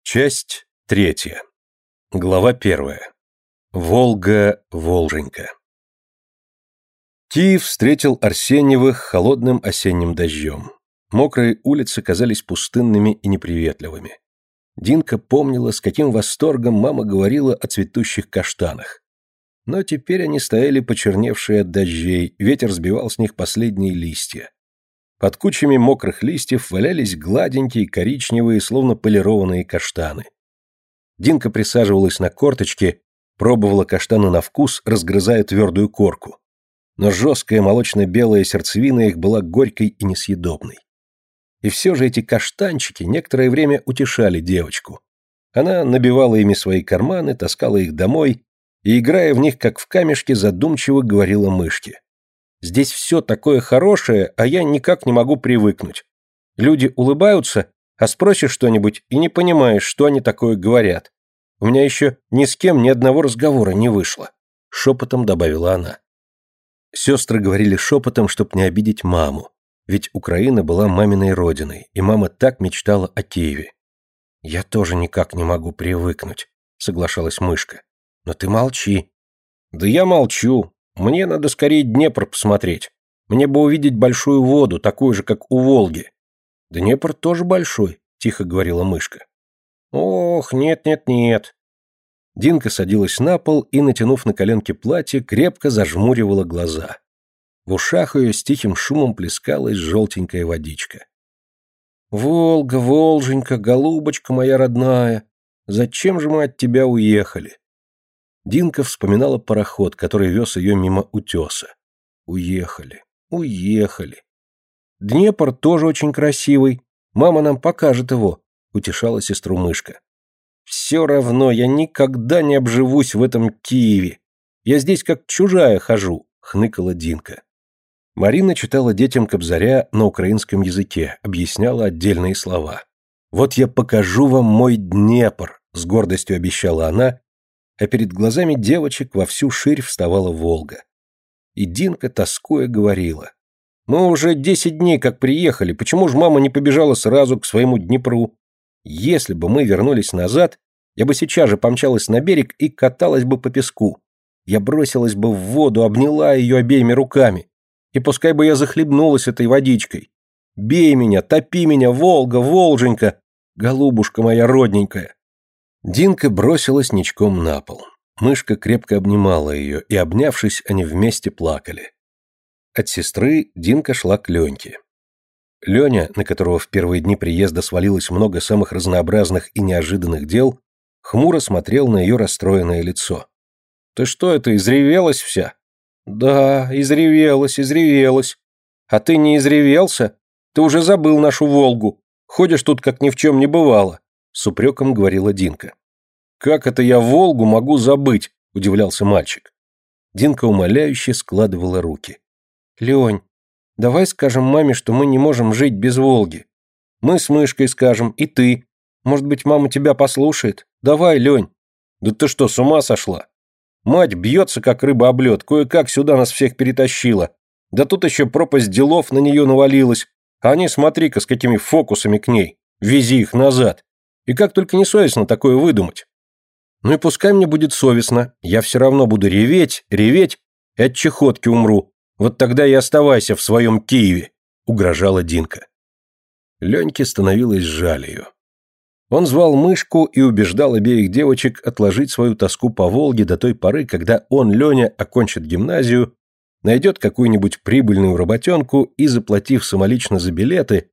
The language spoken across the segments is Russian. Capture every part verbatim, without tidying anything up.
Часть третья. Глава первая. Волга-Волженька. Киев встретил Арсеньевых холодным осенним дождем. Мокрые улицы казались пустынными и неприветливыми. Динка помнила, с каким восторгом мама говорила о цветущих каштанах. Но теперь они стояли почерневшие от дождей, ветер сбивал с них последние листья. Под кучами мокрых листьев валялись гладенькие, коричневые, словно полированные каштаны. Динка присаживалась на корточки, пробовала каштаны на вкус, разгрызая твердую корку. Но жесткая молочно-белая сердцевина их была горькой и несъедобной. И все же эти каштанчики некоторое время утешали девочку. Она набивала ими свои карманы, таскала их домой и, играя в них как в камешки, задумчиво говорила мышке: «Здесь все такое хорошее, а я никак не могу привыкнуть. Люди улыбаются, а спросишь что-нибудь и не понимаешь, что они такое говорят. У меня еще ни с кем ни одного разговора не вышло», — шепотом добавила она. Сестры говорили шепотом, чтоб не обидеть маму, ведь Украина была маминой родиной, и мама так мечтала о Киеве. «Я тоже никак не могу привыкнуть», — соглашалась мышка. «Но ты молчи». «Да я молчу. Мне надо скорее Днепр посмотреть. Мне бы увидеть большую воду, такую же, как у Волги». «Днепр тоже большой», — тихо говорила мышка. «Ох, нет-нет-нет». Динка садилась на пол и, натянув на коленки платье, крепко зажмуривала глаза. В ушах ее с тихим шумом плескалась желтенькая водичка. «Волга, Волженька, голубочка моя родная, зачем же мы от тебя уехали?» Динка вспоминала пароход, который вез ее мимо утеса. Уехали, уехали. «Днепр тоже очень красивый. Мама нам покажет его», — утешала сестру мышка. «Все равно я никогда не обживусь в этом Киеве. Я здесь как чужая хожу», — хныкала Динка. Марина читала детям Кобзаря на украинском языке, объясняла отдельные слова. «Вот я покажу вам мой Днепр», — с гордостью обещала она, а перед глазами девочек во всю ширь вставала Волга. И Динка, тоскуя, говорила: «Мы уже десять дней как приехали, почему же мама не побежала сразу к своему Днепру? Если бы мы вернулись назад, я бы сейчас же помчалась на берег и каталась бы по песку. Я бросилась бы в воду, обняла ее обеими руками, и пускай бы я захлебнулась этой водичкой. Бей меня, топи меня, Волга, Волженька, голубушка моя родненькая». Динка бросилась ничком на пол. Мышка крепко обнимала ее, и, обнявшись, они вместе плакали. От сестры Динка шла к Леньке. Леня, на которого в первые дни приезда свалилось много самых разнообразных и неожиданных дел, хмуро смотрел на ее расстроенное лицо. «Ты что это, изревелась вся?» «Да, изревелась, изревелась. А ты не изревелся? Ты уже забыл нашу Волгу. Ходишь тут, как ни в чем не бывало», — с упреком говорила Динка. «Как это я Волгу могу забыть?» — удивлялся мальчик. Динка умоляюще складывала руки. «Лень, давай скажем маме, что мы не можем жить без Волги. Мы с мышкой скажем, и ты. Может быть, мама тебя послушает? Давай, Лень». «Да ты что, с ума сошла? Мать бьется, как рыба об лед, кое-как сюда нас всех перетащила. Да тут еще пропасть делов на нее навалилась. А они, смотри-ка, с какими фокусами к ней. Вези их назад. И как только не совестно такое выдумать». «Ну и пускай мне будет совестно. Я все равно буду реветь, реветь, и от чехотки умру. Вот тогда и оставайся в своем Киеве», — угрожала Динка. Леньке становилось жаль ее. Он звал мышку и убеждал обеих девочек отложить свою тоску по Волге до той поры, когда он, Леня, окончит гимназию, найдет какую-нибудь прибыльную работенку и, заплатив самолично за билеты,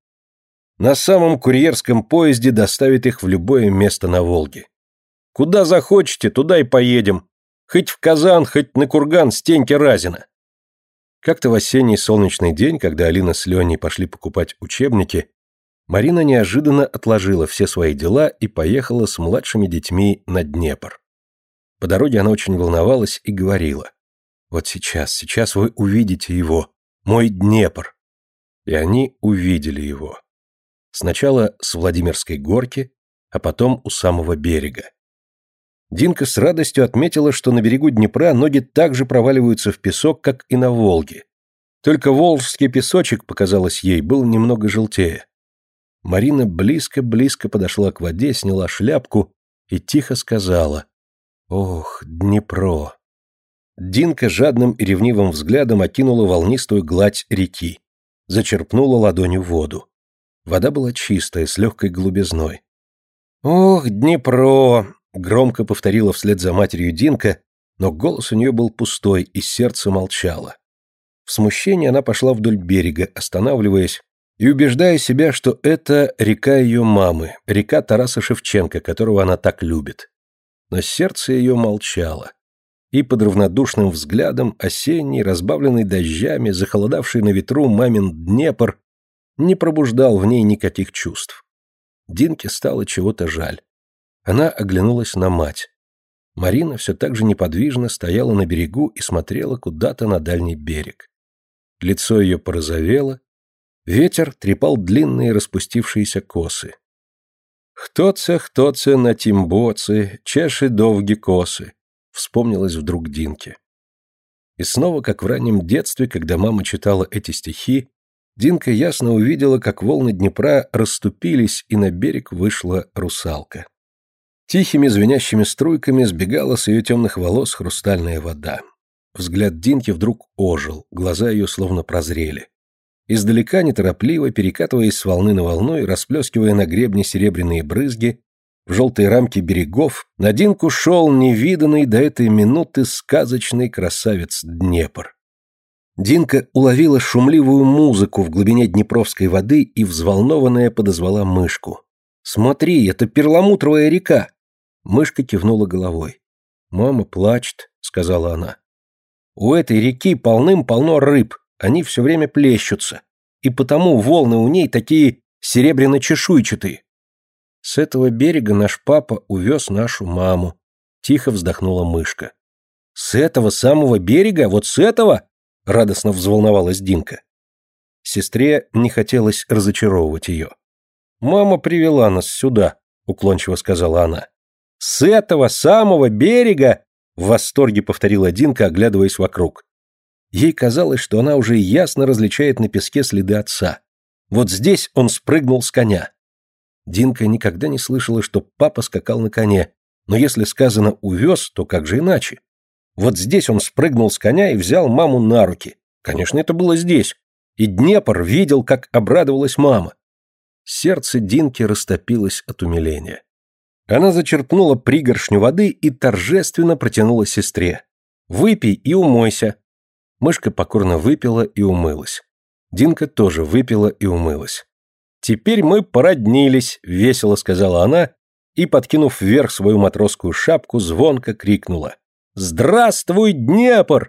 на самом курьерском поезде доставит их в любое место на Волге. «Куда захочете, туда и поедем. Хоть в Казан, хоть на курган Стеньки Разина». Как-то в осенний солнечный день, когда Алина с Леней пошли покупать учебники, Марина неожиданно отложила все свои дела и поехала с младшими детьми на Днепр. По дороге она очень волновалась и говорила: «Вот сейчас, сейчас вы увидите его, мой Днепр». И они увидели его. Сначала с Владимирской горки, а потом у самого берега. Динка с радостью отметила, что на берегу Днепра ноги так же проваливаются в песок, как и на Волге. Только волжский песочек, показалось ей, был немного желтее. Марина близко-близко подошла к воде, сняла шляпку и тихо сказала: «Ох, Днепро!» Динка жадным и ревнивым взглядом окинула волнистую гладь реки, зачерпнула ладонью воду. Вода была чистая, с легкой голубизной. «Ох, Днепро!» — громко повторила вслед за матерью Динка, но голос у нее был пустой, и сердце молчало. В смущении она пошла вдоль берега, останавливаясь и убеждая себя, что это река ее мамы, река Тараса Шевченко, которого она так любит. Но сердце ее молчало, и под равнодушным взглядом осенний, разбавленный дождями, захолодавший на ветру мамин Днепр, не пробуждал в ней никаких чувств. Динке стало чего-то жаль. Она оглянулась на мать. Марина все так же неподвижно стояла на берегу и смотрела куда-то на дальний берег. Лицо ее порозовело, ветер трепал длинные распустившиеся косы. «Хто це, хто це на тім боці, чеши довгі косы», вспомнилось вдруг Динке. И снова, как в раннем детстве, когда мама читала эти стихи, Динка ясно увидела, как волны Днепра расступились, и на берег вышла русалка. Тихими звенящими струйками сбегала с ее темных волос хрустальная вода. Взгляд Динки вдруг ожил, глаза ее словно прозрели. Издалека, неторопливо, перекатываясь с волны на волну и расплескивая на гребне серебряные брызги, в желтой рамке берегов, на Динку шел невиданный до этой минуты сказочный красавец Днепр. Динка уловила шумливую музыку в глубине днепровской воды и взволнованная подозвала мышку. «Смотри, это перламутровая река!» Мышка кивнула головой. «Мама плачет», — сказала она. «У этой реки полным-полно рыб, они все время плещутся, и потому волны у ней такие серебряно-чешуйчатые». «С этого берега наш папа увез нашу маму», — тихо вздохнула мышка. «С этого самого берега? Вот с этого?» — радостно взволновалась Динка. Сестре не хотелось разочаровывать ее. «Мама привела нас сюда», — уклончиво сказала она. «С этого самого берега?» — в восторге повторила Динка, оглядываясь вокруг. Ей казалось, что она уже ясно различает на песке следы отца. Вот здесь он спрыгнул с коня. Динка никогда не слышала, что папа скакал на коне, но если сказано «увез», то как же иначе? Вот здесь он спрыгнул с коня и взял маму на руки. Конечно, это было здесь. И Днепр видел, как обрадовалась мама. Сердце Динки растопилось от умиления. Она зачерпнула пригоршню воды и торжественно протянула сестре. «Выпей и умойся». Мышка покорно выпила и умылась. Динка тоже выпила и умылась. «Теперь мы породнились», — весело сказала она, и, подкинув вверх свою матросскую шапку, звонко крикнула: «Здравствуй, Днепр!»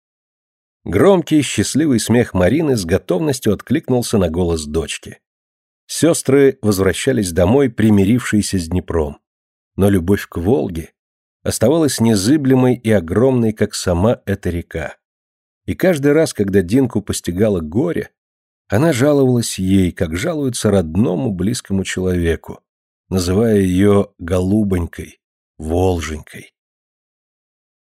Громкий, счастливый смех Марины с готовностью откликнулся на голос дочки. Сестры возвращались домой, примирившиеся с Днепром. Но любовь к Волге оставалась незыблемой и огромной, как сама эта река. И каждый раз, когда Динку постигало горе, она жаловалась ей, как жалуется родному близкому человеку, называя ее голубонькой, Волженькой.